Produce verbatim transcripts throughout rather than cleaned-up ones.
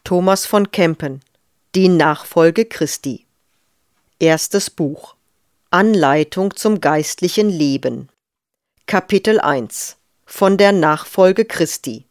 Thomas von Kempen. Die Nachfolge Christi. Erstes Buch. Anleitung zum geistlichen Leben. Kapitel eins. Von der Nachfolge Christi.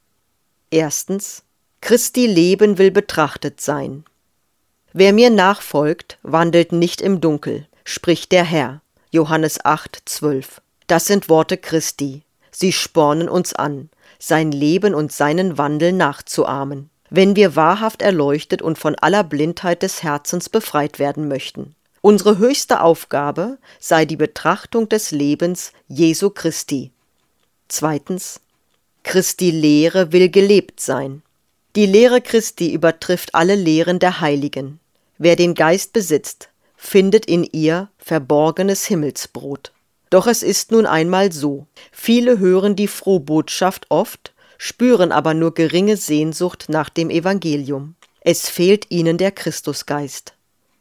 Erstens. Christi Leben will betrachtet sein. Wer mir nachfolgt, wandelt nicht im Dunkel, spricht der Herr. Johannes acht, zwölf. Das sind Worte Christi. Sie spornen uns an, sein Leben und seinen Wandel nachzuahmen, wenn wir wahrhaft erleuchtet und von aller Blindheit des Herzens befreit werden möchten. Unsere höchste Aufgabe sei die Betrachtung des Lebens Jesu Christi. Zweitens. Christi Lehre will gelebt sein. Die Lehre Christi übertrifft alle Lehren der Heiligen. Wer den Geist besitzt, findet in ihr verborgenes Himmelsbrot. Doch es ist nun einmal so: Viele hören die Frohbotschaft oft, spüren aber nur geringe Sehnsucht nach dem Evangelium. Es fehlt ihnen der Christusgeist.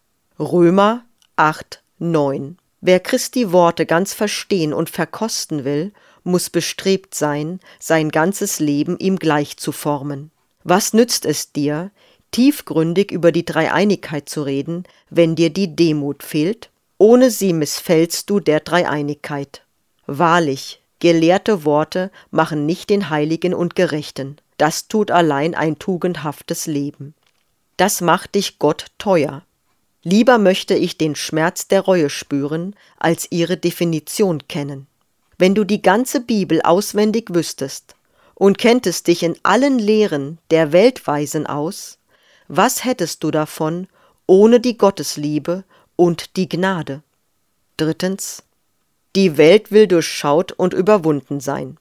Römer acht, neun. Wer Christi Worte ganz verstehen und verkosten will, muss bestrebt sein, sein ganzes Leben ihm gleich zu formen. Was nützt es dir, tiefgründig über die Dreieinigkeit zu reden, wenn dir die Demut fehlt? Ohne sie missfällst du der Dreieinigkeit. Wahrlich, gelehrte Worte machen nicht den Heiligen und Gerechten. Das tut allein ein tugendhaftes Leben. Das macht dich Gott teuer. Lieber möchte ich den Schmerz der Reue spüren, als ihre Definition kennen. Wenn du die ganze Bibel auswendig wüsstest und kenntest dich in allen Lehren der Weltweisen aus, was hättest du davon ohne die Gottesliebe und die Gnade? Drittens. Die Welt will durchschaut und überwunden sein.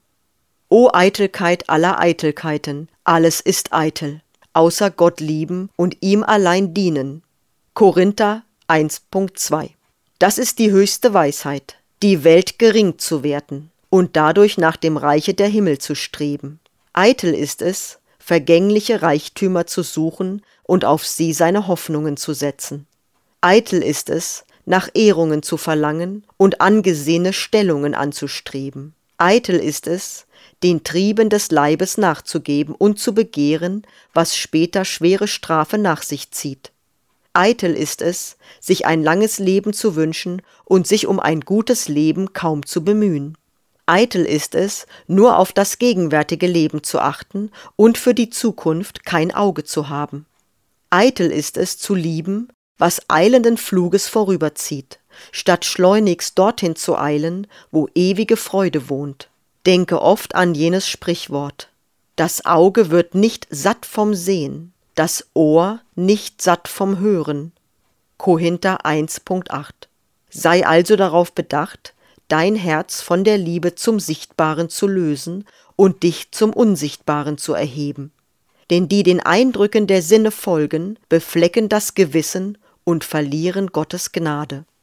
O Eitelkeit aller Eitelkeiten, alles ist eitel, außer Gott lieben und ihm allein dienen. Korinther eins, Punkt zwei. Das ist die höchste Weisheit, die Welt gering zu werten und dadurch nach dem Reiche der Himmel zu streben. Eitel ist es, vergängliche Reichtümer zu suchen und auf sie seine Hoffnungen zu setzen. Eitel ist es, nach Ehrungen zu verlangen und angesehene Stellungen anzustreben. Eitel ist es, den Trieben des Leibes nachzugeben und zu begehren, was später schwere Strafe nach sich zieht. Eitel ist es, sich ein langes Leben zu wünschen und sich um ein gutes Leben kaum zu bemühen. Eitel ist es, nur auf das gegenwärtige Leben zu achten und für die Zukunft kein Auge zu haben. Eitel ist es, zu lieben, was eilenden Fluges vorüberzieht, statt schleunigst dorthin zu eilen, wo ewige Freude wohnt. Denke oft an jenes Sprichwort: Das Auge wird nicht satt vom Sehen, das Ohr nicht satt vom Hören. Korinther eins, Punkt acht. Sei also darauf bedacht, dein Herz von der Liebe zum Sichtbaren zu lösen und dich zum Unsichtbaren zu erheben. Denn die den Eindrücken der Sinne folgen, beflecken das Gewissen und verlieren Gottes Gnade.